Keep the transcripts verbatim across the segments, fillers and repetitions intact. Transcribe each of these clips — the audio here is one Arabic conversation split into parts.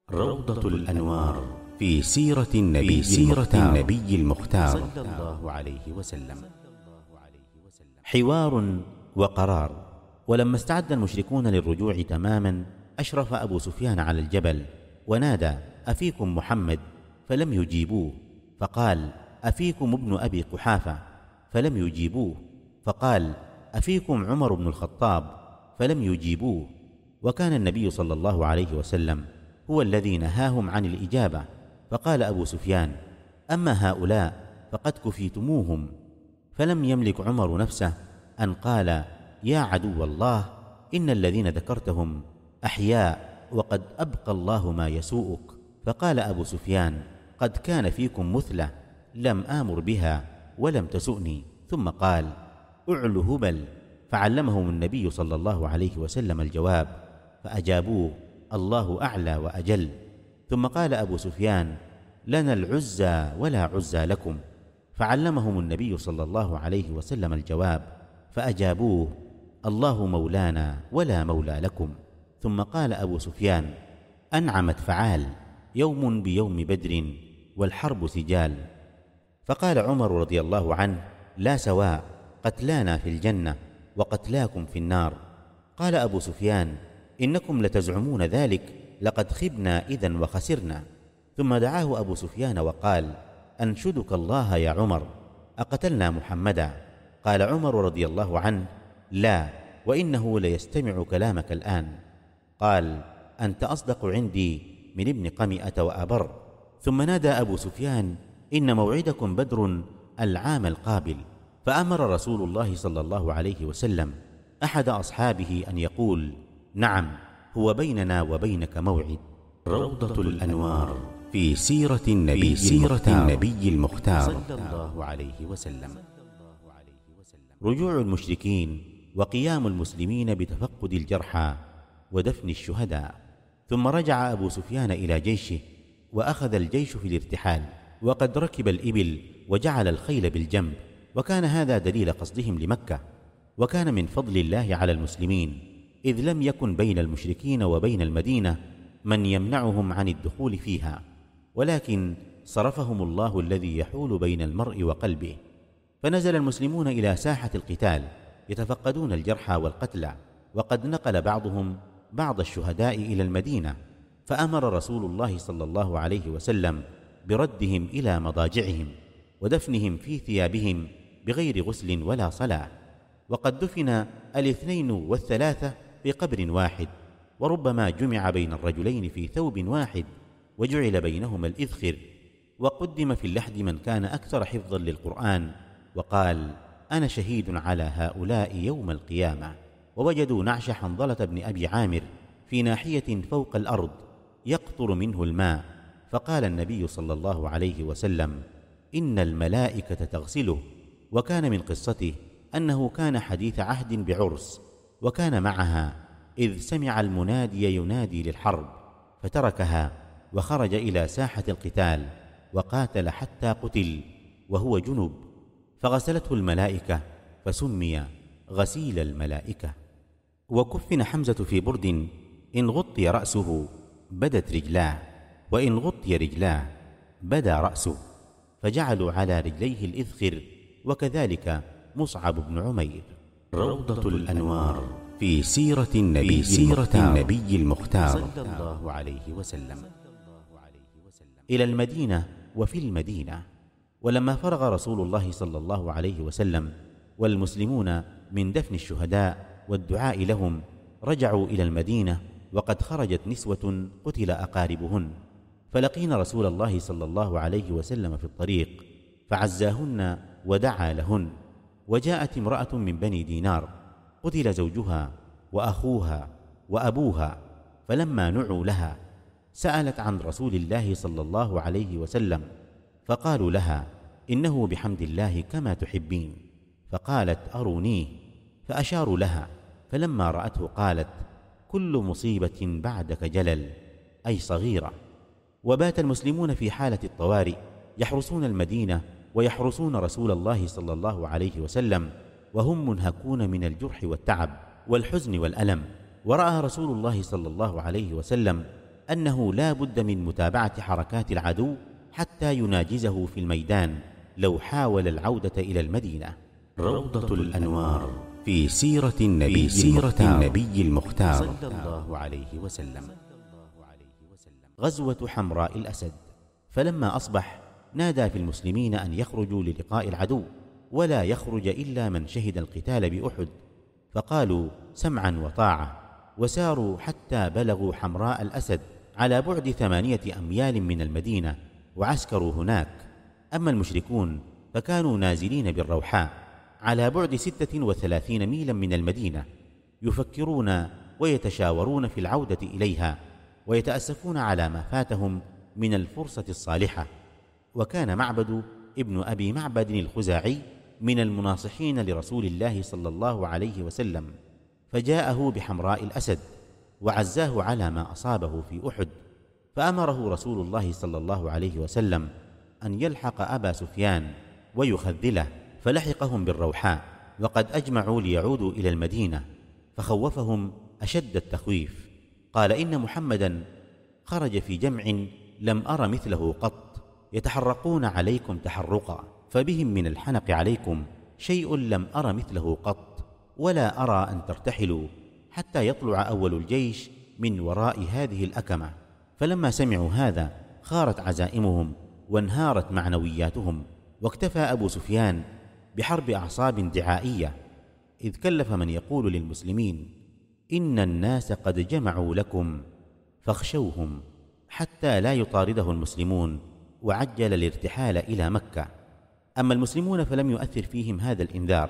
روضة الأنوار في سيرة النبي, سيرة النبي المختار صلى الله عليه وسلم. حوار وقرار. ولما استعد المشركون للرجوع تماما، أشرف أبو سفيان على الجبل ونادى: أفيكم محمد؟ فلم يجيبوه. فقال: أفيكم ابن أبي قحافة؟ فلم يجيبوه. فقال: أفيكم عمر بن الخطاب؟ فلم يجيبوه. وكان النبي صلى الله عليه وسلم هو الذي نهاهم عن الإجابة. فقال أبو سفيان: أما هؤلاء فقد كفيتموهم. فلم يملك عمر نفسه أن قال: يا عدو الله، إن الذين ذكرتهم أحياء وقد أبقى الله ما يسوءك. فقال أبو سفيان: قد كان فيكم مثلة لم آمر بها ولم تسؤني. ثم قال: أعل هبل. فعلمهم النبي صلى الله عليه وسلم الجواب، فأجابوه: الله أعلى وأجل. ثم قال أبو سفيان: لنا العزى ولا عزى لكم. فعلمهم النبي صلى الله عليه وسلم الجواب، فأجابوه: الله مولانا ولا مولى لكم. ثم قال أبو سفيان: أنعمت فعال، يوم بيوم بدر والحرب سجال. فقال عمر رضي الله عنه: لا سواء، قتلانا في الجنة وقتلاكم في النار. قال أبو سفيان: إنكم لتزعمون ذلك، لقد خبنا إذن وخسرنا. ثم دعاه أبو سفيان وقال: أنشدك الله يا عمر، أقتلنا محمدا؟ قال عمر رضي الله عنه: لا، وإنه ليستمع كلامك الآن. قال: أنت أصدق عندي من ابن قمئة وأبر. ثم نادى أبو سفيان: إن موعدكم بدر العام القابل. فأمر رسول الله صلى الله عليه وسلم أحد أصحابه أن يقول: نعم، هو بيننا وبينك موعد. روضة الأنوار في سيرة النبي, سيرة النبي المختار صلى الله عليه وسلم. رجوع المشركين وقيام المسلمين بتفقد الجرحى ودفن الشهداء. ثم رجع أبو سفيان إلى جيشه، وأخذ الجيش في الارتحال، وقد ركب الإبل وجعل الخيل بالجنب، وكان هذا دليل قصدهم لمكة. وكان من فضل الله على المسلمين، إذ لم يكن بين المشركين وبين المدينة من يمنعهم عن الدخول فيها، ولكن صرفهم الله الذي يحول بين المرء وقلبه. فنزل المسلمون إلى ساحة القتال يتفقدون الجرحى والقتلى، وقد نقل بعضهم بعض الشهداء إلى المدينة. فأمر رسول الله صلى الله عليه وسلم بردهم إلى مضاجعهم ودفنهم في ثيابهم بغير غسل ولا صلاة. وقد دفن الاثنين والثلاثة في قبر واحد، وربما جمع بين الرجلين في ثوب واحد، وجعل بينهما الإذخر. وقدم في اللحد من كان أكثر حفظا للقرآن، وقال: أنا شهيد على هؤلاء يوم القيامة. ووجدوا نعش حنظلة بن أبي عامر في ناحية فوق الأرض يقطر منه الماء، فقال النبي صلى الله عليه وسلم: إن الملائكة تغسله. وكان من قصته أنه كان حديث عهد بعرس، وكان معها، إذ سمع المنادي ينادي للحرب، فتركها وخرج إلى ساحة القتال وقاتل حتى قتل وهو جنب، فغسلته الملائكة فسمي غسيل الملائكة. وكفن حمزة في برد إن غطي رأسه بدت رجلاه، وإن غطي رجلاه بدا رأسه، فجعلوا على رجليه الإذخر، وكذلك مصعب بن عمير. روضة الأنوار في سيرة النبي, سيرة النبي المختار صلى الله عليه وسلم. إلى المدينة وفي المدينة. ولما فرغ رسول الله صلى الله عليه وسلم والمسلمون من دفن الشهداء والدعاء لهم، رجعوا إلى المدينة، وقد خرجت نسوة قتل أقاربهن، فلقين رسول الله صلى الله عليه وسلم في الطريق، فعزاهن ودعا لهن. وجاءت امرأة من بني دينار قتل زوجها وأخوها وأبوها، فلما نعوا لها سألت عن رسول الله صلى الله عليه وسلم، فقالوا لها: إنه بحمد الله كما تحبين. فقالت: أرونيه. فأشاروا لها، فلما رأته قالت: كل مصيبة بعدك جلل، أي صغيرة. وبات المسلمون في حالة الطوارئ يحرسون المدينة ويحرسون رسول الله صلى الله عليه وسلم، وهم منهكون من الجرح والتعب والحزن والألم. ورأى رسول الله صلى الله عليه وسلم أنه لا بد من متابعة حركات العدو حتى يناجزه في الميدان لو حاول العودة إلى المدينة. روضة الأنوار في سيرة النبي, في سيرة النبي المختار صلى الله عليه وسلم. غزوة حمراء الأسد. فلما أصبح نادى في المسلمين أن يخرجوا للقاء العدو، ولا يخرج إلا من شهد القتال بأحد، فقالوا سمعا وطاعة، وساروا حتى بلغوا حمراء الأسد على بعد ثمانية أميال من المدينة، وعسكروا هناك. أما المشركون فكانوا نازلين بالروحاء على بعد ستة وثلاثين ميلا من المدينة، يفكرون ويتشاورون في العودة إليها، ويتأسفون على ما فاتهم من الفرصة الصالحة. وكان معبد ابن أبي معبد الخزاعي من المناصحين لرسول الله صلى الله عليه وسلم، فجاءه بحمراء الأسد وعزاه على ما أصابه في أحد، فأمره رسول الله صلى الله عليه وسلم أن يلحق أبا سفيان ويخذله، فلحقهم بالروحاء وقد أجمعوا ليعودوا إلى المدينة، فخوفهم أشد التخويف. قال إن محمدا خرج في جمع لم أر مثله قط، يتحرقون عليكم تحرقا، فبهم من الحنق عليكم شيء لم أر مثله قط، ولا أرى أن ترتحلوا حتى يطلع أول الجيش من وراء هذه الأكمة. فلما سمعوا هذا خارت عزائمهم وانهارت معنوياتهم، واكتفى أبو سفيان بحرب أعصاب دعائية، إذ كلف من يقول للمسلمين إن الناس قد جمعوا لكم فاخشوهم، حتى لا يطارده المسلمون، وعجل الارتحال إلى مكة. أما المسلمون فلم يؤثر فيهم هذا الإنذار،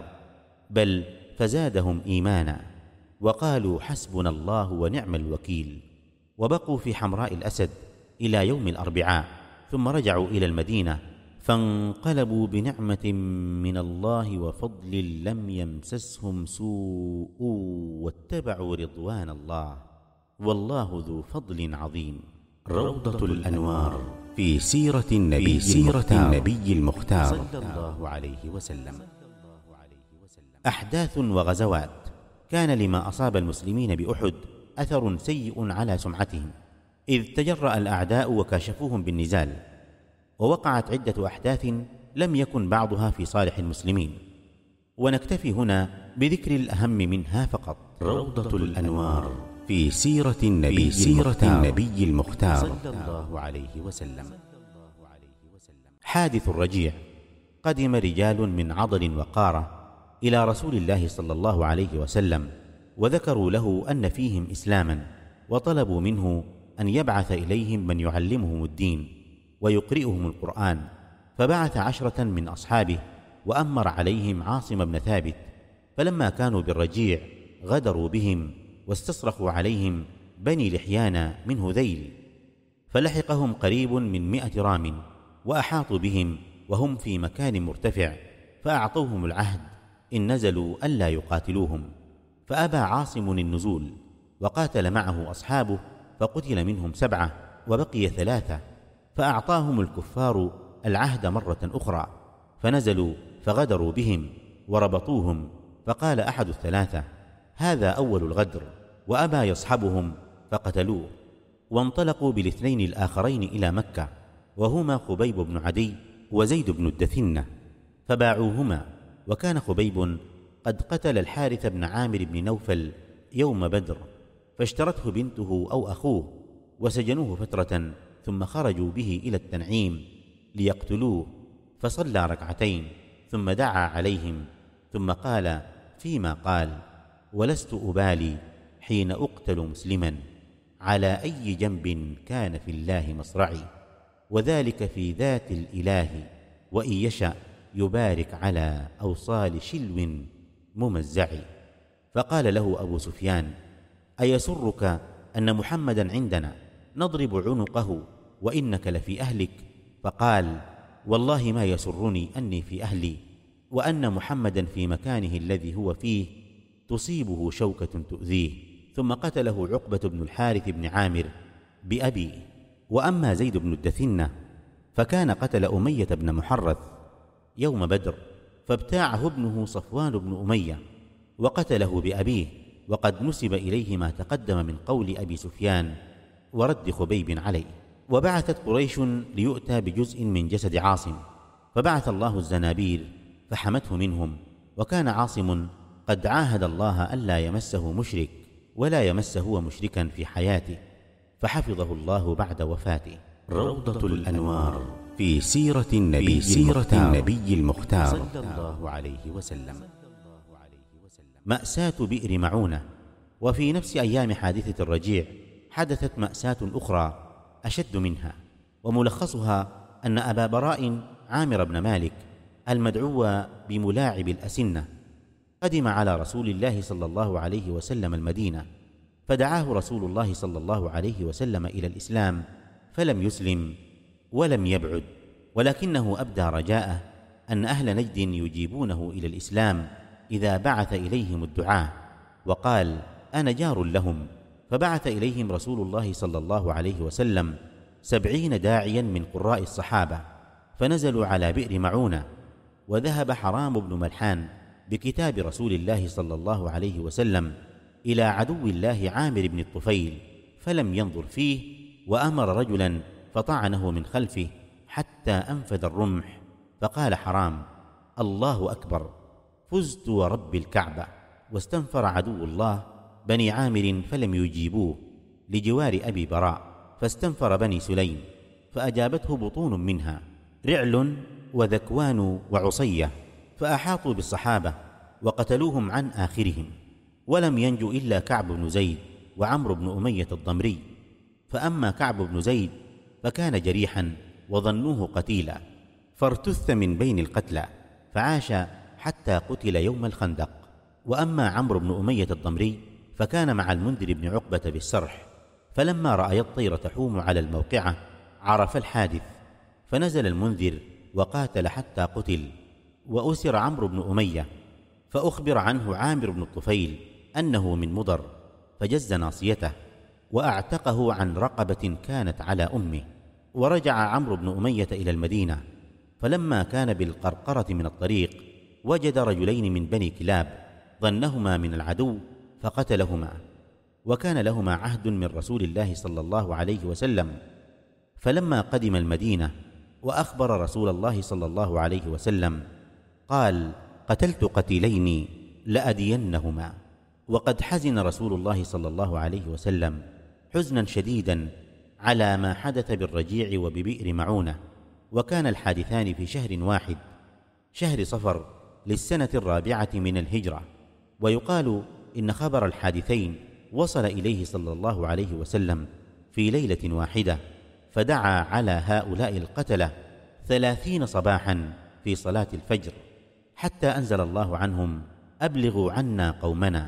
بل فزادهم إيمانا، وقالوا حسبنا الله ونعم الوكيل، وبقوا في حمراء الأسد إلى يوم الأربعاء، ثم رجعوا إلى المدينة، فانقلبوا بنعمة من الله وفضل لم يمسسهم سوء، واتبعوا رضوان الله، والله ذو فضل عظيم. روضة الأنوار في سيرة النبي, في سيرة النبي المختار صلى الله عليه وسلم. أحداث وغزوات. كان لما أصاب المسلمين بأحد أثر سيء على سمعتهم، إذ تجرأ الأعداء وكاشفوهم بالنزال، ووقعت عدة أحداث لم يكن بعضها في صالح المسلمين، ونكتفي هنا بذكر الأهم منها فقط. روضة الأنوار في سيرة النبي, في سيرة النبي المختار صلى الله عليه وسلم. حادث الرجيع. قدم رجال من عضل وقارة إلى رسول الله صلى الله عليه وسلم، وذكروا له أن فيهم إسلاما، وطلبوا منه أن يبعث إليهم من يعلمهم الدين ويقرئهم القرآن، فبعث عشرة من أصحابه وأمر عليهم عاصم بن ثابت. فلما كانوا بالرجيع غدروا بهم، واستصرخوا عليهم بني لحيان من هذيل، فلحقهم قريب من مئة رام، وأحاطوا بهم وهم في مكان مرتفع، فأعطوهم العهد إن نزلوا ألا يقاتلوهم، فأبى عاصم النزول، وقاتل معه أصحابه، فقتل منهم سبعة وبقي ثلاثة، فأعطاهم الكفار العهد مرة أخرى، فنزلوا فغدروا بهم وربطوهم، فقال أحد الثلاثة هذا أول الغدر، وأبى يصحبهم فقتلوه، وانطلقوا بالاثنين الآخرين إلى مكة، وهما خبيب بن عدي وزيد بن الدثنة، فباعوهما. وكان خبيب قد قتل الحارث بن عامر بن نوفل يوم بدر، فاشترته بنته أو أخوه، وسجنوه فترة، ثم خرجوا به إلى التنعيم ليقتلوه، فصلى ركعتين ثم دعا عليهم، ثم قال فيما قال ولست أبالي حين أقتل مسلما على أي جنب كان في الله مصرعي، وذلك في ذات الإله، وإن يشأ يبارك على أوصال شلو ممزع. فقال له أبو سفيان أيسرك أن محمدا عندنا نضرب عنقه وإنك لفي أهلك؟ فقال والله ما يسرني أني في أهلي، وأن محمدا في مكانه الذي هو فيه تصيبه شوكة تؤذيه. ثم قتله عقبة بن الحارث بن عامر بأبيه. وأما زيد بن الدثنة فكان قتل أمية بن محرث يوم بدر، فابتاعه ابنه صفوان بن أمية وقتله بأبيه، وقد نسب إليه ما تقدم من قول أبي سفيان ورد خبيب عليه. وبعثت قريش ليؤتى بجزء من جسد عاصم، فبعث الله الزنابير فحمته منهم، وكان عاصم قد عاهد الله ألا يمسه مشرك ولا يمس هو مشركا في حياته، فحفظه الله بعد وفاته. روضة الأنوار في سيرة النبي, سيرة النبي المختار صلى الله عليه وسلم. مأساة بئر معونة. وفي نفس أيام حادثة الرجيع حدثت مأساة أخرى أشد منها، وملخصها أن أبا براء عامر بن مالك المدعو بملاعب الأسنة قدم على رسول الله صلى الله عليه وسلم المدينة، فدعاه رسول الله صلى الله عليه وسلم إلى الإسلام، فلم يسلم ولم يبعد، ولكنه أبدى رجاءه أن أهل نجد يجيبونه إلى الإسلام إذا بعث إليهم الدعاة، وقال: أنا جار لهم. فبعث إليهم رسول الله صلى الله عليه وسلم سبعين داعيا من قراء الصحابة، فنزلوا على بئر معونة. وذهب حرام بن ملحان بكتاب رسول الله صلى الله عليه وسلم إلى عدو الله عامر بن الطفيل، فلم ينظر فيه، وأمر رجلا فطعنه من خلفه حتى أنفذ الرمح، فقال حرام: الله أكبر، فزت ورب الكعبة. واستنفر عدو الله بني عامر فلم يجيبوه لجوار أبي براء، فاستنفر بني سليم فأجابته بطون منها، رعل وذكوان وعصية، فأحاطوا بالصحابة وقتلوهم عن آخرهم، ولم ينجو إلا كعب بن زيد وعمرو بن أمية الضمري. فأما كعب بن زيد فكان جريحا وظنوه قتيلا، فارتث من بين القتلى فعاش حتى قتل يوم الخندق. وأما عمرو بن أمية الضمري فكان مع المنذر بن عقبة بالسرح، فلما رأى الطير تحوم على الموقعة عرف الحادث، فنزل المنذر وقاتل حتى قتل. وأسر عمرو بن أمية، فأخبر عنه عامر بن الطفيل أنه من مضر، فجز ناصيته وأعتقه عن رقبة كانت على أمه. ورجع عمرو بن أمية إلى المدينة، فلما كان بالقرقرة من الطريق وجد رجلين من بني كلاب ظنهما من العدو فقتلهما، وكان لهما عهد من رسول الله صلى الله عليه وسلم. فلما قدم المدينة وأخبر رسول الله صلى الله عليه وسلم قال: قتلت قتيلين لأدينهما. وقد حزن رسول الله صلى الله عليه وسلم حزنا شديدا على ما حدث بالرجيع وببئر معونة، وكان الحادثان في شهر واحد، شهر صفر للسنة الرابعة من الهجرة. ويقال إن خبر الحادثين وصل إليه صلى الله عليه وسلم في ليلة واحدة، فدعا على هؤلاء القتلة ثلاثين صباحا في صلاة الفجر، حتى أنزل الله عنهم: أبلغوا عنا قومنا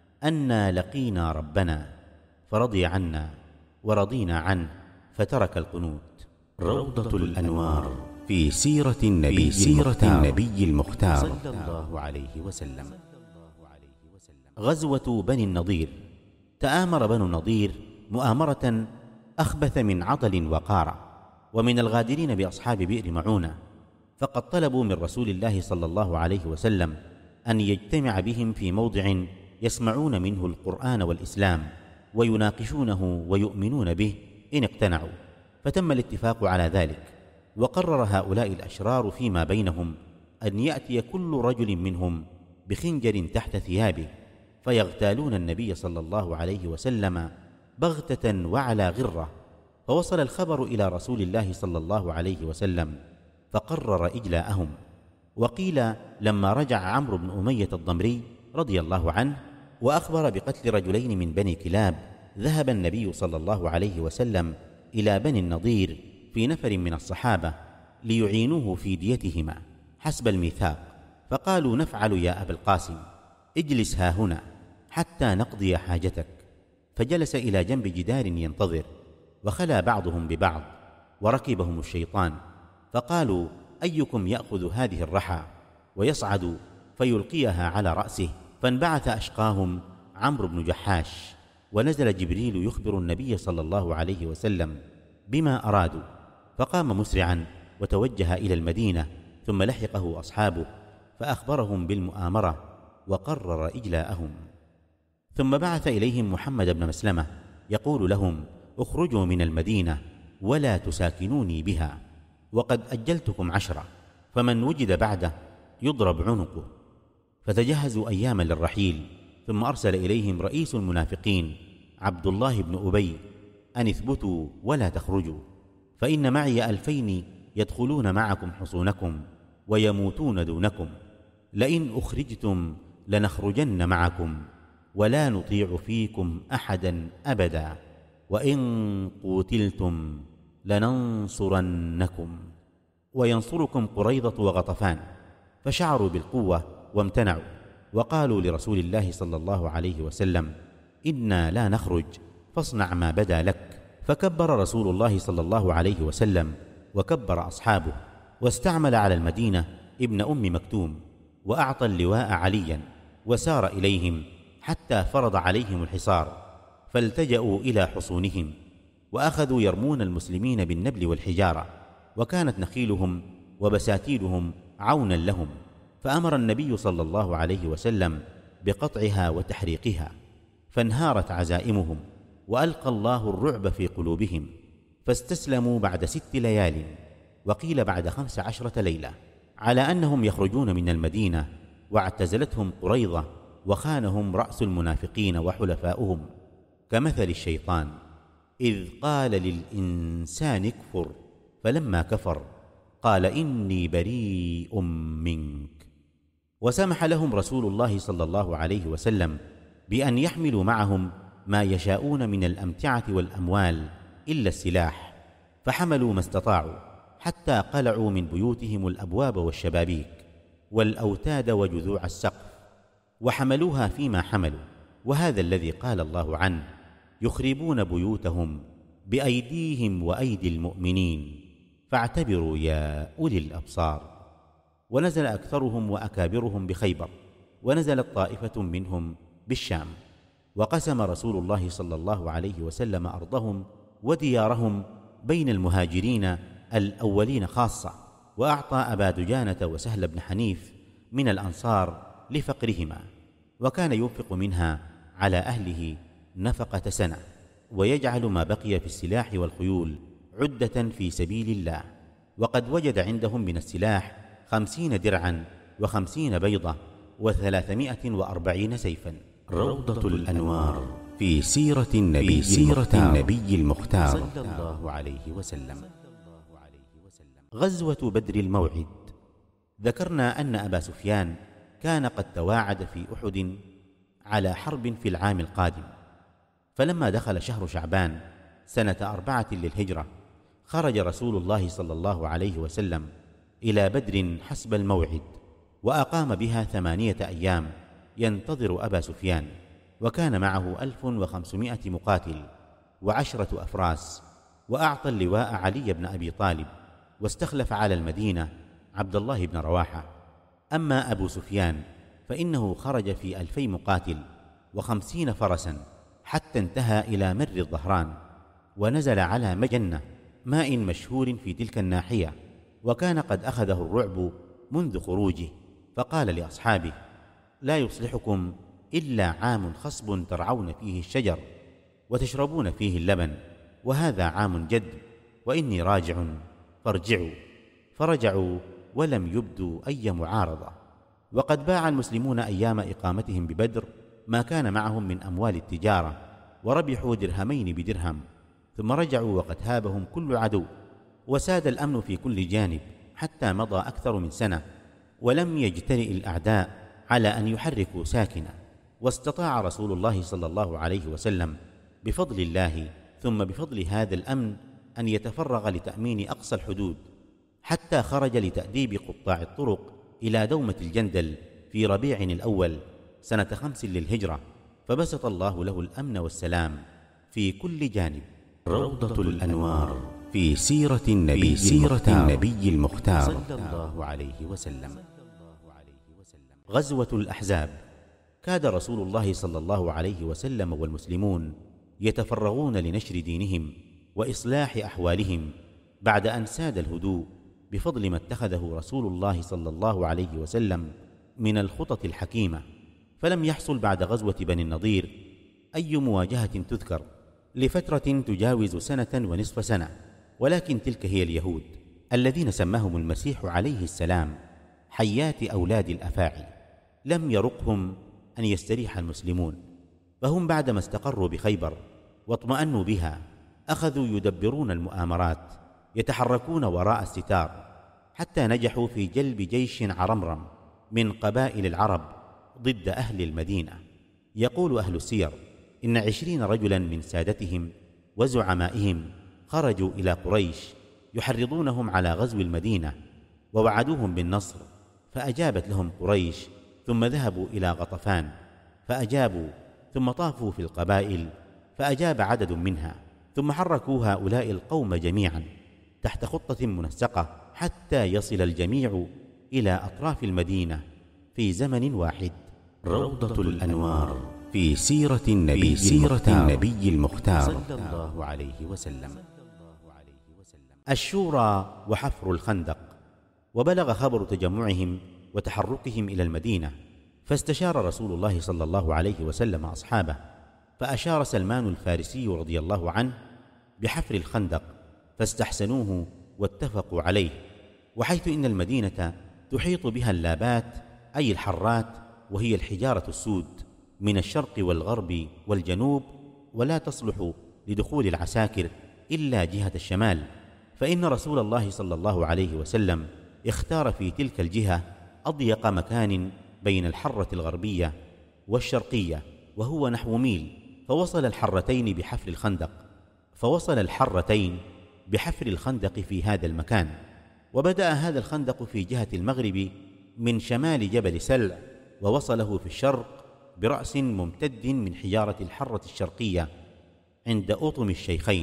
أنا لقينا ربنا فرضي عنا ورضينا عنه، فترك القنوت. روضة الأنوار في سيرة النبي, سيرة النبي المختار صلى الله عليه وسلم. غزوة بني النضير. تآمر بنو النضير مؤامرة أخبث من عطل وقارع، ومن الغادرين بأصحاب بئر معونة، فقد طلبوا من رسول الله صلى الله عليه وسلم أن يجتمع بهم في موضع يسمعون منه القرآن والإسلام ويناقشونه ويؤمنون به إن اقتنعوا، فتم الاتفاق على ذلك. وقرر هؤلاء الأشرار فيما بينهم أن يأتي كل رجل منهم بخنجر تحت ثيابه، فيغتالون النبي صلى الله عليه وسلم بغتة وعلى غرة. فوصل الخبر إلى رسول الله صلى الله عليه وسلم، فقرر إجلاءهم. وقيل لما رجع عمرو بن أمية الضمري رضي الله عنه وأخبر بقتل رجلين من بني كلاب، ذهب النبي صلى الله عليه وسلم إلى بني النضير في نفر من الصحابة ليعينوه في ديتهما حسب الميثاق، فقالوا: نفعل يا أبا القاسم، اجلس ها هنا حتى نقضي حاجتك. فجلس إلى جنب جدار ينتظر، وخلا بعضهم ببعض، وركبهم الشيطان، فقالوا: أيكم يأخذ هذه الرحى ويصعد فيلقيها على رأسه؟ فانبعث أشقاهم عمرو بن جحاش، ونزل جبريل يخبر النبي صلى الله عليه وسلم بما أرادوا، فقام مسرعا وتوجه إلى المدينة، ثم لحقه أصحابه فأخبرهم بالمؤامرة وقرر إجلاءهم. ثم بعث إليهم محمد بن مسلمة يقول لهم: اخرجوا من المدينة ولا تساكنوني بها، وقد أجلتكم عشرة، فمن وجد بعده يضرب عنقه. فتجهزوا أياما للرحيل، ثم أرسل إليهم رئيس المنافقين عبد الله بن أبي أن اثبتوا ولا تخرجوا، فإن معي ألفين يدخلون معكم حصونكم ويموتون دونكم، لئن أخرجتم لنخرجن معكم ولا نطيع فيكم أحدا أبدا، وإن قتلتم لننصرنكم. وينصركم قريضة وغطفان. فشعروا بالقوة وامتنعوا، وقالوا لرسول الله صلى الله عليه وسلم: إنا لا نخرج، فاصنع ما بدا لك. فكبر رسول الله صلى الله عليه وسلم وكبر أصحابه، واستعمل على المدينة ابن أم مكتوم، وأعطى اللواء عليا، وسار إليهم حتى فرض عليهم الحصار، فالتجأوا إلى حصونهم، وأخذوا يرمون المسلمين بالنبل والحجارة، وكانت نخيلهم وبساتيلهم عونا لهم، فأمر النبي صلى الله عليه وسلم بقطعها وتحريقها، فانهارت عزائمهم، وألقى الله الرعب في قلوبهم، فاستسلموا بعد ست ليال، وقيل بعد خمس عشرة ليلة، على أنهم يخرجون من المدينة، واعتزلتهم قريظة، وخانهم رأس المنافقين وحلفاؤهم، كمثل الشيطان إذ قال للإنسان اكفر فلما كفر قال إني بريء منك. وسمح لهم رسول الله صلى الله عليه وسلم بأن يحملوا معهم ما يشاءون من الأمتعة والأموال إلا السلاح، فحملوا ما استطاعوا، حتى قلعوا من بيوتهم الأبواب والشبابيك والأوتاد وجذوع السقف، وحملوها فيما حملوا. وهذا الذي قال الله عنه: يخربون بيوتهم بأيديهم وأيدي المؤمنين فاعتبروا يا أولي الأبصار. ونزل أكثرهم وأكابرهم بخيبر، ونزلت طائفة منهم بالشام. وقسم رسول الله صلى الله عليه وسلم أرضهم وديارهم بين المهاجرين الأولين خاصة، وأعطى أبا دجانة وسهل بن حنيف من الأنصار لفقرهما، وكان ينفق منها على أهله نفقة سنة، ويجعل ما بقي في السلاح والخيول عدة في سبيل الله. وقد وجد عندهم من السلاح خمسين درعا وخمسين بيضة وثلاثمائة وأربعين سيفا. روضة الأنوار في سيرة النبي, سيرة النبي المختار صلى الله عليه وسلم. غزوة بدر الموعد. ذكرنا أن أبا سفيان كان قد تواعد في أحد على حرب في العام القادم، فلما دخل شهر شعبان سنة أربعة للهجرة خرج رسول الله صلى الله عليه وسلم إلى بدر حسب الموعد، وأقام بها ثمانية أيام ينتظر أبا سفيان، وكان معه ألف وخمسمائة مقاتل وعشرة أفراس، وأعطى اللواء علي بن أبي طالب، واستخلف على المدينة عبد الله بن رواحة. أما أبو سفيان فإنه خرج في ألفي مقاتل وخمسين فرسا، حتى انتهى إلى مر الظهران، ونزل على مجنة ماء مشهور في تلك الناحية، وكان قد أخذه الرعب منذ خروجه، فقال لأصحابه: لا يصلحكم إلا عام خصب ترعون فيه الشجر وتشربون فيه اللبن، وهذا عام جد، وإني راجع فارجعوا. فرجعوا ولم يبدوا أي معارضة. وقد باع المسلمون أيام إقامتهم ببدر ما كان معهم من أموال التجارة، وربحوا درهمين بدرهم، ثم رجعوا وقد هابهم كل عدو، وساد الأمن في كل جانب، حتى مضى أكثر من سنة ولم يجترئ الأعداء على أن يحركوا ساكنة. واستطاع رسول الله صلى الله عليه وسلم بفضل الله ثم بفضل هذا الأمن أن يتفرغ لتأمين أقصى الحدود، حتى خرج لتأديب قطاع الطرق إلى دومة الجندل في ربيع الأول سنة خمس للهجرة، فبسط الله له الأمن والسلام في كل جانب. روضة الأنوار في سيرة النبي, سيرة النبي المختار صلى الله عليه وسلم. غزوة الأحزاب. كاد رسول الله صلى الله عليه وسلم والمسلمون يتفرغون لنشر دينهم وإصلاح أحوالهم بعد أن ساد الهدوء بفضل ما اتخذه رسول الله صلى الله عليه وسلم من الخطط الحكيمة. فلم يحصل بعد غزوة بني النضير أي مواجهة تذكر، لفترة تجاوز سنة ونصف سنة، ولكن تلك هي اليهود الذين سماهم المسيح عليه السلام حيات أولاد الأفاعي. لم يرقهم أن يستريح المسلمون، فهم بعدما استقروا بخيبر واطمأنوا بها أخذوا يدبرون المؤامرات، يتحركون وراء الستار، حتى نجحوا في جلب جيش عرمرم من قبائل العرب ضد أهل المدينة. يقول أهل السير إن عشرين رجلا من سادتهم وزعمائهم خرجوا إلى قريش يحرضونهم على غزو المدينة، ووعدوهم بالنصر، فأجابت لهم قريش، ثم ذهبوا إلى غطفان فأجابوا، ثم طافوا في القبائل فأجاب عدد منها، ثم حركوا هؤلاء القوم جميعا تحت خطة منسقة حتى يصل الجميع إلى أطراف المدينة في زمن واحد. روضة الأنوار في سيرة النبي, في سيرة النبي المختار صلى الله عليه وسلم. الشورى وحفر الخندق. وبلغ خبر تجمعهم وتحركهم إلى المدينة، فاستشار رسول الله صلى الله عليه وسلم أصحابه، فأشار سلمان الفارسي رضي الله عنه بحفر الخندق، فاستحسنوه واتفقوا عليه. وحيث إن المدينة تحيط بها اللابات أي الحرات، وهي الحجارة السود من الشرق والغرب والجنوب، ولا تصلح لدخول العساكر إلا جهة الشمال، فإن رسول الله صلى الله عليه وسلم اختار في تلك الجهة أضيق مكان بين الحرة الغربية والشرقية، وهو نحو ميل، فوصل الحرتين بحفر الخندق فوصل الحرتين بحفر الخندق في هذا المكان. وبدأ هذا الخندق في جهة المغرب من شمال جبل سلع، ووصله في الشرق برأس ممتد من حجارة الحرة الشرقية عند أطم الشيخين.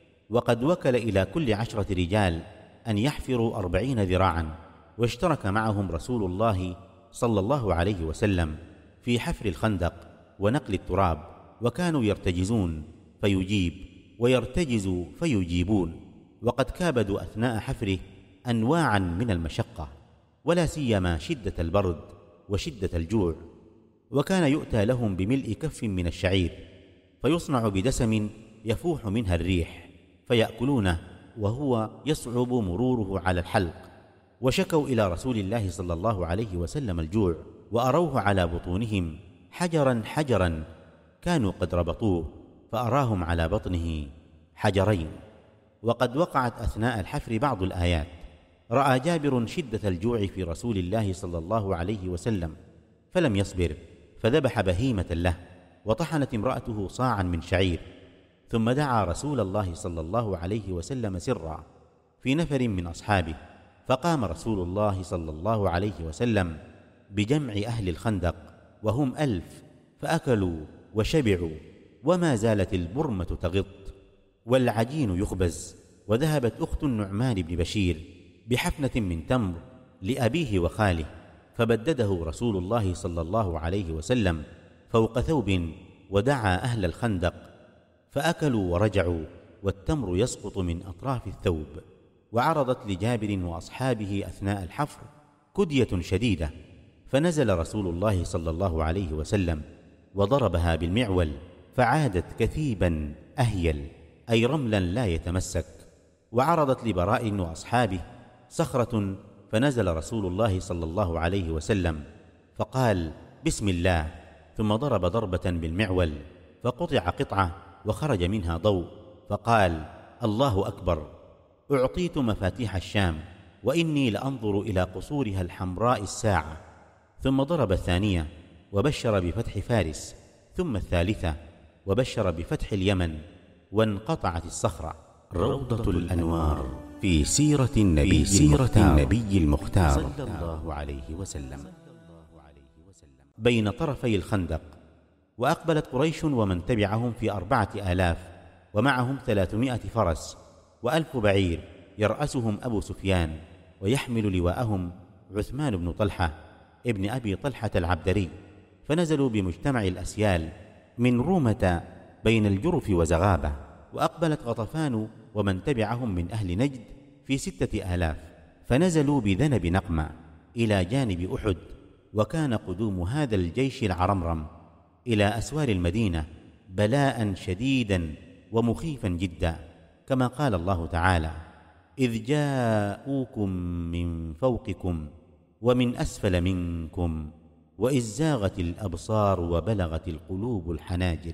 وقد وكل إلى كل عشرة رجال أن يحفروا أربعين ذراعا، واشترك معهم رسول الله صلى الله عليه وسلم في حفر الخندق ونقل التراب، وكانوا يرتجزون فيجيب ويرتجزوا فيجيبون، وقد كابدوا أثناء حفره أنواعا من المشقة، ولا سيما شدة البرد وشدة الجوع. وكان يؤتى لهم بملء كف من الشعير، فيصنع بدسم يفوح منها الريح، فيأكلونه وهو يصعب مروره على الحلق. وشكوا إلى رسول الله صلى الله عليه وسلم الجوع، وأروه على بطونهم حجرا حجرا كانوا قد ربطوه، فأراهم على بطنه حجرين. وقد وقعت أثناء الحفر بعض الآيات. رأى جابر شدة الجوع في رسول الله صلى الله عليه وسلم فلم يصبر، فذبح بهيمة له، وطحنت امرأته صاعا من شعير، ثم دعا رسول الله صلى الله عليه وسلم سرا في نفر من أصحابه، فقام رسول الله صلى الله عليه وسلم بجمع أهل الخندق وهم ألف، فأكلوا وشبعوا، وما زالت البرمة تغط والعجين يخبز. وذهبت أخت النعمان بن بشير بحفنة من تمر لأبيه وخاله، فبدده رسول الله صلى الله عليه وسلم فوق ثوب، ودعا أهل الخندق فأكلوا ورجعوا، والتمر يسقط من أطراف الثوب. وعرضت لجابر وأصحابه أثناء الحفر كدية شديدة، فنزل رسول الله صلى الله عليه وسلم وضربها بالمعول، فعادت كثيبا أهيل، أي رملا لا يتمسك. وعرضت لبراء وأصحابه صخرة، فنزل رسول الله صلى الله عليه وسلم فقال بسم الله، ثم ضرب ضربة بالمعول فقطع قطعة وخرج منها ضوء، فقال الله أكبر، أعطيت مفاتيح الشام، وإني لأنظر إلى قصورها الحمراء الساعة. ثم ضرب الثانية وبشر بفتح فارس، ثم الثالثة وبشر بفتح اليمن، وانقطعت الصخرة. روضة الأنوار في سيرة النبي, في سيرة النبي المختار صلى الله عليه وسلم. بين طرفي الخندق. وأقبلت قريش ومن تبعهم في أربعة آلاف، ومعهم ثلاثمائة فرس وألف بعير، يرأسهم أبو سفيان، ويحمل لواءهم عثمان بن طلحة ابن أبي طلحة العبدري. فنزلوا بمجتمع الأسيال من رومة بين الجرف وزغابة. وأقبلت غطفان ومن تبعهم من أهل نجد في ستة آلاف، فنزلوا بذنب نقمة إلى جانب أحد. وكان قدوم هذا الجيش العرمرم إلى أسوار المدينة بلاء شديدا ومخيفا جدا، كما قال الله تعالى: إذ جاءوكم من فوقكم ومن أسفل منكم وإذ زاغت الأبصار وبلغت القلوب الحناجر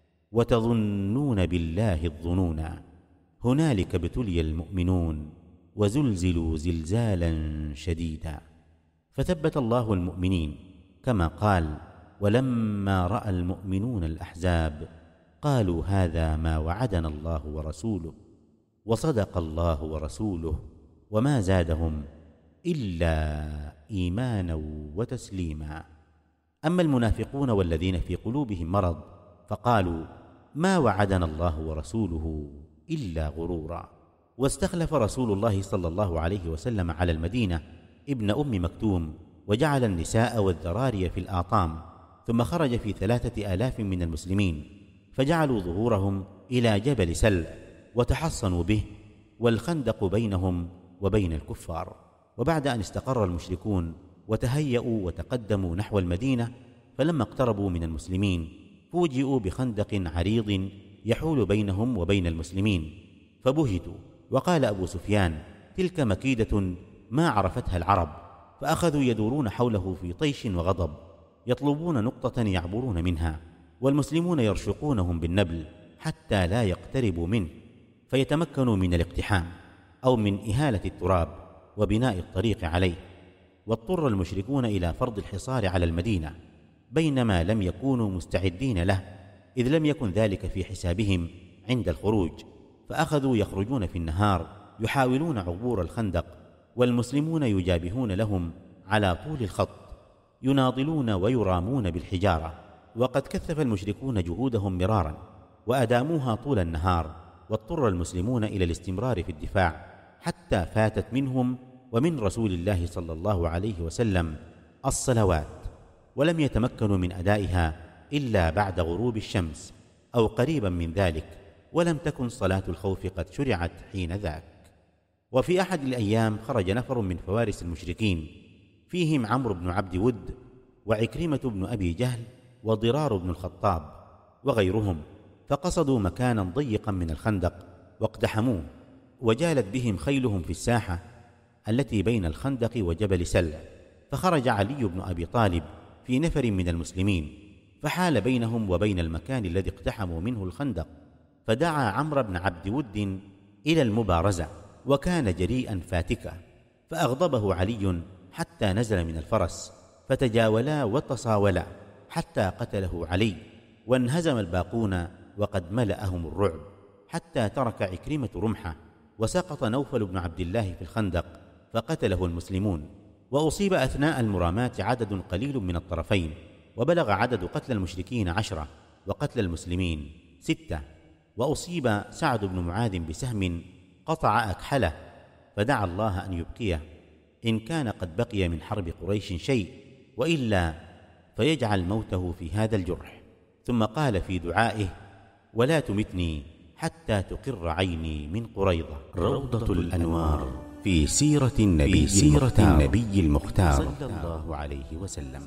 وتظنون بالله الظنونا هنالك ابتلي المؤمنون وزلزلوا زلزالا شديدا. فثبت الله المؤمنين كما قال: ولما رأى المؤمنون الأحزاب قالوا هذا ما وعدنا الله ورسوله وصدق الله ورسوله وما زادهم إلا إيمانا وتسليما. أما المنافقون والذين في قلوبهم مرض فقالوا ما وعدنا الله ورسوله إلا غرورا. واستخلف رسول الله صلى الله عليه وسلم على المدينة ابن أم مكتوم، وجعل النساء والذراري في الآطام، ثم خرج في ثلاثة آلاف من المسلمين، فجعلوا ظهورهم إلى جبل سل وتحصنوا به، والخندق بينهم وبين الكفار. وبعد أن استقر المشركون وتهيأوا وتقدموا نحو المدينة، فلما اقتربوا من المسلمين فوجئوا بخندق عريض يحول بينهم وبين المسلمين، فبهتوا. وقال أبو سفيان: تلك مكيدة ما عرفتها العرب. فأخذوا يدورون حوله في طيش وغضب، يطلبون نقطة يعبرون منها، والمسلمون يرشقونهم بالنبل حتى لا يقتربوا منه فيتمكنوا من الاقتحام أو من إهالة التراب وبناء الطريق عليه. واضطر المشركون إلى فرض الحصار على المدينة، بينما لم يكونوا مستعدين له، إذ لم يكن ذلك في حسابهم عند الخروج. فأخذوا يخرجون في النهار يحاولون عبور الخندق، والمسلمون يجابهون لهم على طول الخط، يناضلون ويرامون بالحجارة. وقد كثف المشركون جهودهم مرارا وأداموها طول النهار، واضطر المسلمون إلى الاستمرار في الدفاع حتى فاتت منهم ومن رسول الله صلى الله عليه وسلم الصلوات، ولم يتمكنوا من أدائها إلا بعد غروب الشمس أو قريبا من ذلك، ولم تكن صلاة الخوف قد شرعت حين ذاك. وفي أحد الأيام خرج نفر من فوارس المشركين، فيهم عمرو بن عبد ود وعكرمة بن أبي جهل وضرار بن الخطاب وغيرهم، فقصدوا مكانا ضيقا من الخندق واقتحموه، وجالت بهم خيلهم في الساحة التي بين الخندق وجبل سل. فخرج علي بن أبي طالب في نفر من المسلمين، فحال بينهم وبين المكان الذي اقتحموا منه الخندق، فدعا عمرو بن عبد ود إلى المبارزة، وكان جريئا فاتكا، فأغضبه علي حتى نزل من الفرس، فتجاولا وتصاولا حتى قتله علي، وانهزم الباقون وقد ملأهم الرعب، حتى ترك عكرمة رمحه، وسقط نوفل بن عبد الله في الخندق فقتله المسلمون. وأصيب أثناء المرامات عدد قليل من الطرفين، وبلغ عدد قتل المشركين عشرة وقتل المسلمين ستة. وأصيب سعد بن معاذ بسهم قطع أكحله، فدعا الله أن يبقيه إن كان قد بقي من حرب قريش شيء، وإلا فيجعل موته في هذا الجرح. ثم قال في دعائه: ولا تمتني حتى تقر عيني من قريظة. روضة الأنوار في سيرة النبي, سيرة النبي المختار صلى الله عليه وسلم.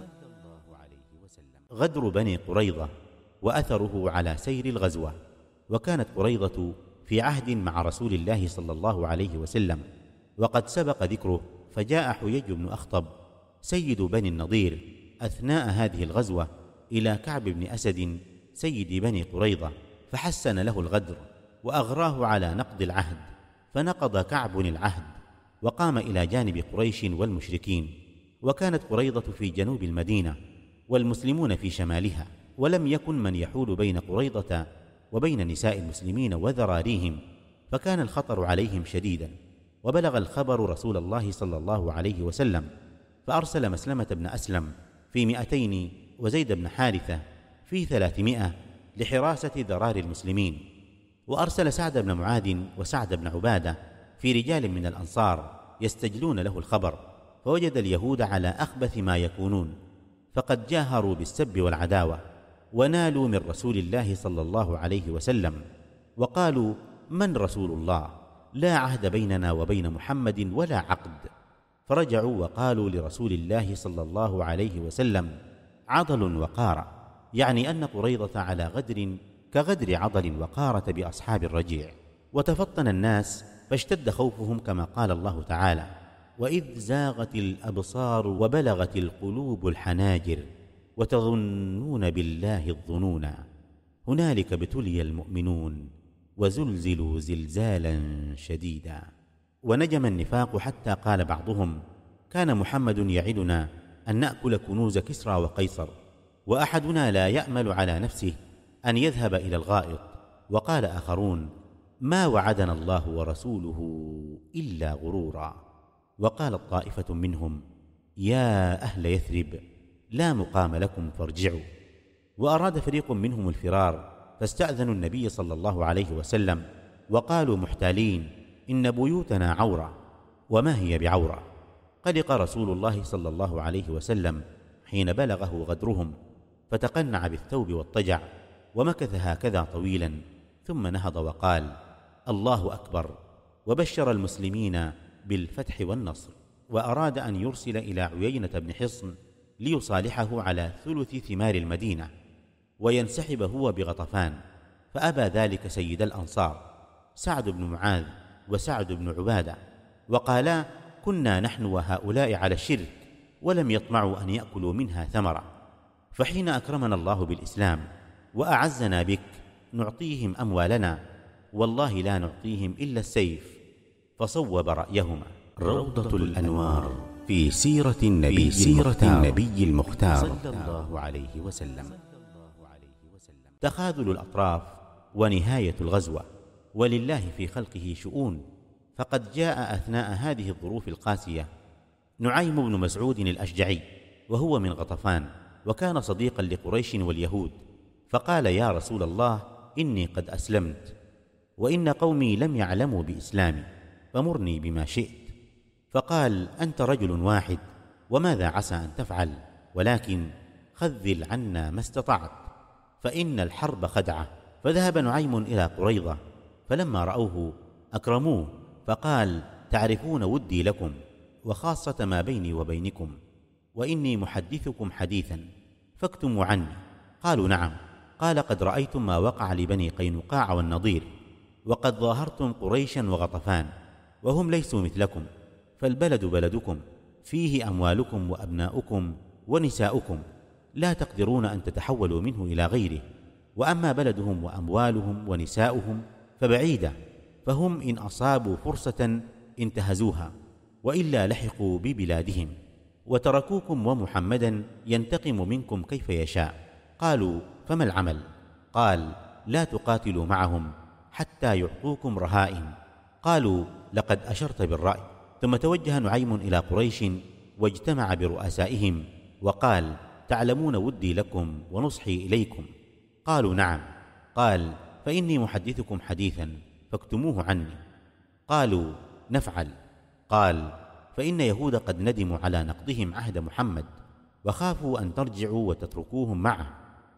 غدر بني قريظة وأثره على سير الغزوة. وكانت قريظة في عهد مع رسول الله صلى الله عليه وسلم، وقد سبق ذكره. فجاء حيي بن أخطب سيد بني النضير أثناء هذه الغزوة إلى كعب بن أسد سيد بني قريظة، فحسن له الغدر وأغراه على نقض العهد، فنقض كعب العهد وقام إلى جانب قريش والمشركين. وكانت قريظة في جنوب المدينة والمسلمون في شمالها، ولم يكن من يحول بين قريظة وبين نساء المسلمين وذراريهم، فكان الخطر عليهم شديدا. وبلغ الخبر رسول الله صلى الله عليه وسلم، فأرسل مسلمة بن أسلم في مئتين وزيد بن حارثة في ثلاثمائة لحراسة ذرار المسلمين. وأرسل سعد بن معاذ وسعد بن عبادة في رجال من الأنصار يستجلون له الخبر، فوجد اليهود على أخبث ما يكونون، فقد جاهروا بالسب والعداوة، ونالوا من رسول الله صلى الله عليه وسلم، وقالوا: من رسول الله؟ لا عهد بيننا وبين محمد ولا عقد. فرجعوا وقالوا لرسول الله صلى الله عليه وسلم: عضل وقارع، يعني أن قريظة على غدر كغدر عضل وقارة بأصحاب الرجيع. وتفطن الناس فاشتد خوفهم كما قال الله تعالى: وإذ زاغت الأبصار وبلغت القلوب الحناجر وتظنون بالله الظنونا هنالك ابتلي المؤمنون وزلزلوا زلزالا شديدا. ونجم النفاق حتى قال بعضهم: كان محمد يعدنا أن نأكل كنوز كسرى وقيصر، وأحدنا لا يأمل على نفسه أن يذهب إلى الغائط. وقال آخرون: ما وعدنا الله ورسوله إلا غرورا. وقالت طائفة منهم: يا أهل يثرب لا مقام لكم فارجعوا. وأراد فريق منهم الفرار فاستأذنوا النبي صلى الله عليه وسلم وقالوا محتالين: إن بيوتنا عورة. وما هي بعورة؟ قلق رسول الله صلى الله عليه وسلم حين بلغه غدرهم، فتقنع بالثوب واضطجع ومكث هكذا طويلا، ثم نهض وقال: الله أكبر، وبشر المسلمين بالفتح والنصر. وأراد أن يرسل إلى عيينة بن حصن ليصالحه على ثلث ثمار المدينة وينسحب هو بغطفان، فأبى ذلك سيد الأنصار سعد بن معاذ وسعد بن عبادة، وقالا: كنا نحن وهؤلاء على الشرك ولم يطمعوا أن يأكلوا منها ثمرة، فحين أكرمنا الله بالإسلام وأعزنا بك نعطيهم أموالنا، والله لا نعطيهم إلا السيف. فصوب رأيهما. روضة الأنوار في سيرة النبي, سيرة النبي المختار صلى الله عليه وسلم. تخاذل الأطراف ونهاية الغزوة، ولله في خلقه شؤون. فقد جاء أثناء هذه الظروف القاسية نعيم بن مسعود الأشجعي، وهو من غطفان، وكان صديقا لقريش واليهود، فقال: يا رسول الله، إني قد أسلمت، وإن قومي لم يعلموا بإسلامي، فمرني بما شئت. فقال: أنت رجل واحد، وماذا عسى أن تفعل؟ ولكن خذل عنا ما استطعت، فإن الحرب خدعة. فذهب نعيم إلى قريظة، فلما رأوه أكرموه، فقال: تعرفون ودي لكم وخاصة ما بيني وبينكم، وإني محدثكم حديثا فاكتموا عني. قالوا: نعم. قال: قد رأيتم ما وقع لبني قينقاع والنضير، وقد ظاهرتم قريشا وغطفان، وهم ليسوا مثلكم، فالبلد بلدكم، فيه أموالكم وأبناؤكم ونساؤكم، لا تقدرون أن تتحولوا منه إلى غيره. وأما بلدهم وأموالهم ونساؤهم فبعيدة، فهم إن أصابوا فرصة انتهزوها، وإلا لحقوا ببلادهم، وتركوكم ومحمدا ينتقم منكم كيف يشاء. قالوا: فما العمل؟ قال: لا تقاتلوا معهم حتى يعطوكم رهائن. قالوا: لقد أشرت بالرأي. ثم توجه نعيم إلى قريش واجتمع برؤسائهم وقال: تعلمون ودي لكم ونصحي إليكم. قالوا: نعم. قال: فإني محدثكم حديثا فاكتموه عني. قالوا: نفعل. قال: فإن يهود قد ندموا على نقضهم عهد محمد، وخافوا أن ترجعوا وتتركوهم معه،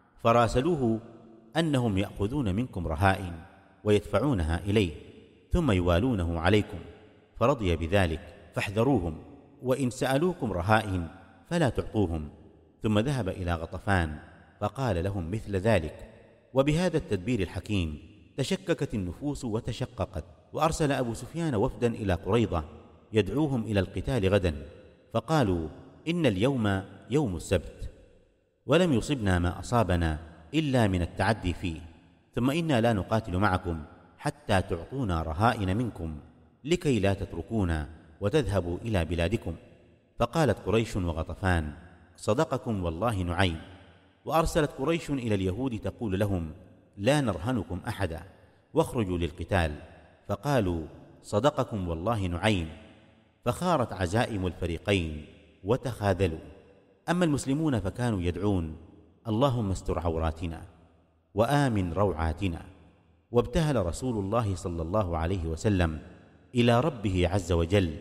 فراسلوه أنهم يأخذون منكم رهائن ويدفعونها إليه، ثم يوالونه عليكم، فرضي بذلك، فاحذروهم، وإن سألوكم رهائن فلا تعطوهم. ثم ذهب إلى غطفان فقال لهم مثل ذلك. وبهذا التدبير الحكيم تشككت النفوس وتشققت. وأرسل أبو سفيان وفدا إلى قريظة يدعوهم إلى القتال غدا، فقالوا: إن اليوم يوم السبت، ولم يصبنا ما أصابنا إلا من التعدي فيه، ثم إنا لا نقاتل معكم حتى تعطونا رهائن منكم، لكي لا تتركونا وتذهبوا إلى بلادكم. فقالت قريش وغطفان: صدقكم والله نعيم. وأرسلت قريش إلى اليهود تقول لهم: لا نرهنكم أحدا، واخرجوا للقتال. فقالوا: صدقكم والله نعيم. فخارت عزائم الفريقين وتخاذلوا. أما المسلمون فكانوا يدعون: اللهم استر عوراتنا وآمن روعاتنا. وابتهل رسول الله صلى الله عليه وسلم إلى ربه عز وجل: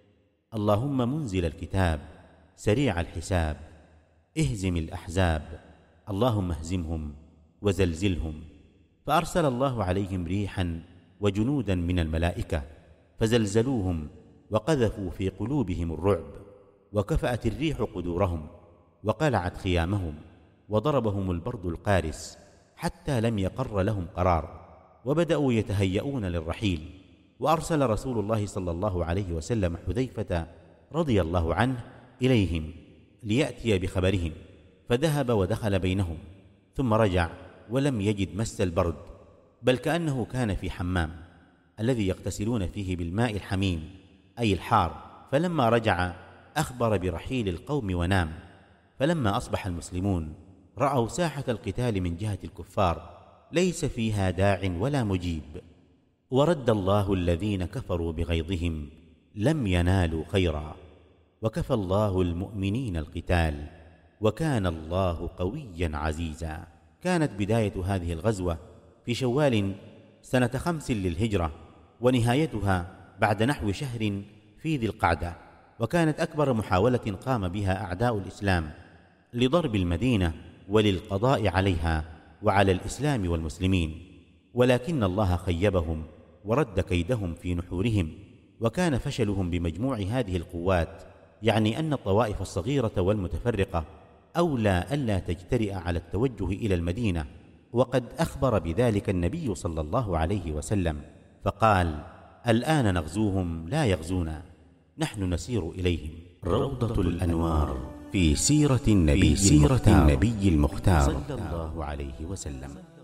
اللهم منزل الكتاب سريع الحساب اهزم الأحزاب، اللهم اهزمهم وزلزلهم. فأرسل الله عليهم ريحا وجنودا من الملائكة فزلزلوهم وقذفوا في قلوبهم الرعب، وكفأت الريح قدورهم وقلعت خيامهم، وضربهم البرد القارس حتى لم يقر لهم قرار، وبدأوا يتهيئون للرحيل. وأرسل رسول الله صلى الله عليه وسلم حذيفة رضي الله عنه إليهم ليأتي بخبرهم، فذهب ودخل بينهم، ثم رجع ولم يجد مس البرد، بل كأنه كان في حمام الذي يغتسلون فيه بالماء الحميم أي الحار. فلما رجع أخبر برحيل القوم ونام. فلما أصبح المسلمون رأوا ساحة القتال من جهة الكفار ليس فيها داع ولا مجيب، ورد الله الذين كفروا بغيظهم لم ينالوا خيرا، وكفى الله المؤمنين القتال، وكان الله قويا عزيزا. كانت بداية هذه الغزوة في شوال سنة خمس للهجرة، ونهايتها بعد نحو شهر في ذي القعدة، وكانت أكبر محاولة قام بها أعداء الإسلام لضرب المدينة وللقضاء عليها وعلى الإسلام والمسلمين، ولكن الله خيبهم ورد كيدهم في نحورهم. وكان فشلهم بمجموع هذه القوات يعني أن الطوائف الصغيرة والمتفرقة أولى ألا تجترئ على التوجه إلى المدينة، وقد أخبر بذلك النبي صلى الله عليه وسلم فقال: الآن نغزوهم لا يغزونا، نحن نسير إليهم. روضة الأنوار في سيرة النبي, في سيرة النبي المختار صلى الله عليه وسلم.